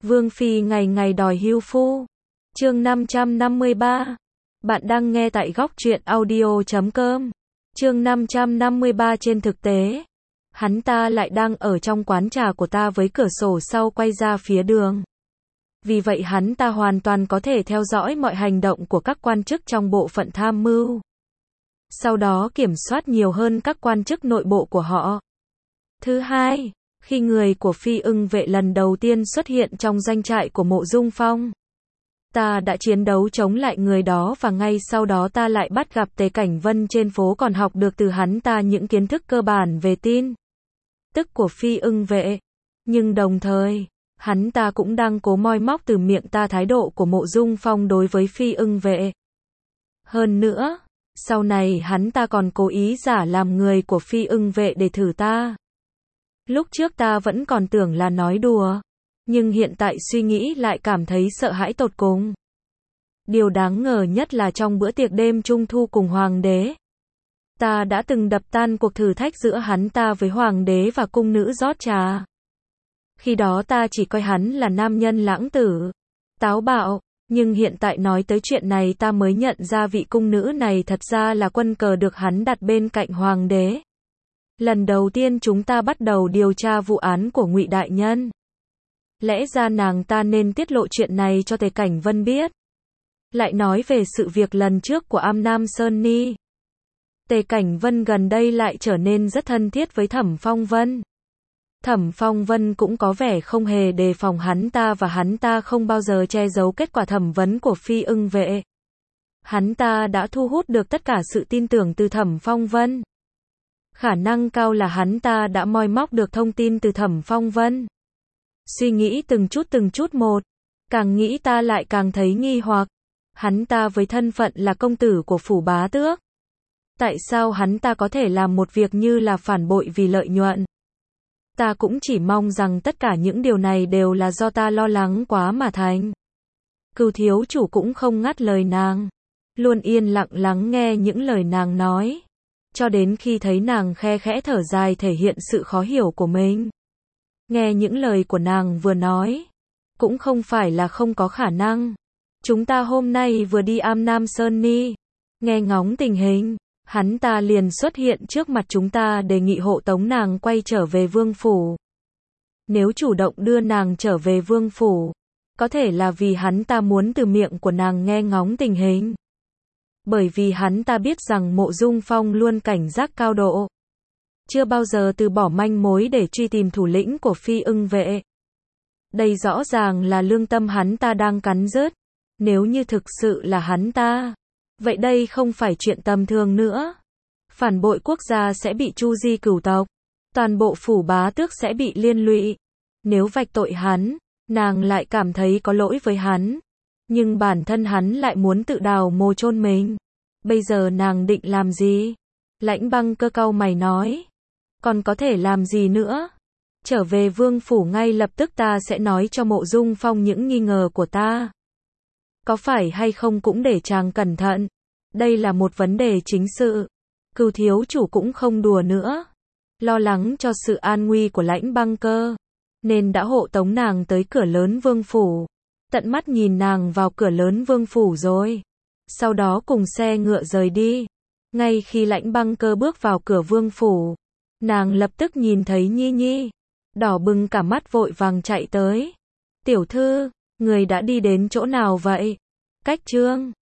Vương phi ngày ngày đòi hưu phu. Chương 553. Bạn đang nghe tại góc truyện audio.com. Chương 553. Trên thực tế, hắn ta lại đang ở trong quán trà của ta với cửa sổ sau quay ra phía đường. Vì vậy hắn ta hoàn toàn có thể theo dõi mọi hành động của các quan chức trong bộ phận tham mưu. Sau đó kiểm soát nhiều hơn các quan chức nội bộ của họ. Thứ hai, khi người của Phi Ưng Vệ lần đầu tiên xuất hiện trong doanh trại của Mộ Dung Phong, ta đã chiến đấu chống lại người đó và ngay sau đó ta lại bắt gặp Tề Cảnh Vân trên phố còn học được từ hắn ta những kiến thức cơ bản về tin tức của Phi Ưng Vệ. Nhưng đồng thời, hắn ta cũng đang cố moi móc từ miệng ta thái độ của Mộ Dung Phong đối với Phi Ưng Vệ. Hơn nữa, sau này hắn ta còn cố ý giả làm người của Phi Ưng Vệ để thử ta. Lúc trước ta vẫn còn tưởng là nói đùa, nhưng hiện tại suy nghĩ lại cảm thấy sợ hãi tột cùng. Điều đáng ngờ nhất là trong bữa tiệc đêm trung thu cùng hoàng đế, ta đã từng đập tan cuộc thử thách giữa hắn ta với hoàng đế và cung nữ rót trà. Khi đó ta chỉ coi hắn là nam nhân lãng tử, táo bạo, nhưng hiện tại nói tới chuyện này ta mới nhận ra vị cung nữ này thật ra là quân cờ được hắn đặt bên cạnh hoàng đế. Lần đầu tiên chúng ta bắt đầu điều tra vụ án của Ngụy đại nhân. Lẽ ra nàng ta nên tiết lộ chuyện này cho Tề Cảnh Vân biết. Lại nói về sự việc lần trước của Am Nam Sơn Ni. Tề Cảnh Vân gần đây lại trở nên rất thân thiết với Thẩm Phong Vân. Thẩm Phong Vân cũng có vẻ không hề đề phòng hắn ta và hắn ta không bao giờ che giấu kết quả thẩm vấn của Phi Ưng Vệ. Hắn ta đã thu hút được tất cả sự tin tưởng từ Thẩm Phong Vân. Khả năng cao là hắn ta đã moi móc được thông tin từ Thẩm Phong Vân. Suy nghĩ từng chút một, càng nghĩ ta lại càng thấy nghi hoặc. Hắn ta với thân phận là công tử của phủ bá tước, tại sao hắn ta có thể làm một việc như là phản bội vì lợi nhuận? Ta cũng chỉ mong rằng tất cả những điều này đều là do ta lo lắng quá mà thành. Cửu thiếu chủ cũng không ngắt lời nàng, luôn yên lặng lắng nghe những lời nàng nói, cho đến khi thấy nàng khe khẽ thở dài thể hiện sự khó hiểu của mình. Nghe những lời của nàng vừa nói, cũng không phải là không có khả năng. Chúng ta hôm nay vừa đi Am Nam Sơn Ni, nghe ngóng tình hình, hắn ta liền xuất hiện trước mặt chúng ta đề nghị hộ tống nàng quay trở về vương phủ. Nếu chủ động đưa nàng trở về vương phủ, có thể là vì hắn ta muốn từ miệng của nàng nghe ngóng tình hình. Bởi vì hắn ta biết rằng Mộ Dung Phong luôn cảnh giác cao độ, chưa bao giờ từ bỏ manh mối để truy tìm thủ lĩnh của Phi Ưng Vệ. Đây rõ ràng là lương tâm hắn ta đang cắn rứt. Nếu như thực sự là hắn ta, vậy đây không phải chuyện tầm thường nữa. Phản bội quốc gia sẽ bị tru di cửu tộc, toàn bộ phủ bá tước sẽ bị liên lụy. Nếu vạch tội hắn, nàng lại cảm thấy có lỗi với hắn, nhưng bản thân hắn lại muốn tự đào mồ chôn mình. Bây giờ nàng định làm gì? Lãnh Băng Cơ cau mày nói. Còn có thể làm gì nữa? Trở về vương phủ ngay lập tức ta sẽ nói cho Mộ Dung Phong những nghi ngờ của ta. Có phải hay không cũng để chàng cẩn thận. Đây là một vấn đề chính sự. Cửu thiếu chủ cũng không đùa nữa. Lo lắng cho sự an nguy của Lãnh Băng Cơ, nên đã hộ tống nàng tới cửa lớn vương phủ. Tận mắt nhìn nàng vào cửa lớn vương phủ rồi. Sau đó cùng xe ngựa rời đi. Ngay khi Lãnh Băng Cơ bước vào cửa vương phủ, nàng lập tức nhìn thấy Nhi Nhi, đỏ bừng cả mắt vội vàng chạy tới. Tiểu thư, người đã đi đến chỗ nào vậy? Cách Trương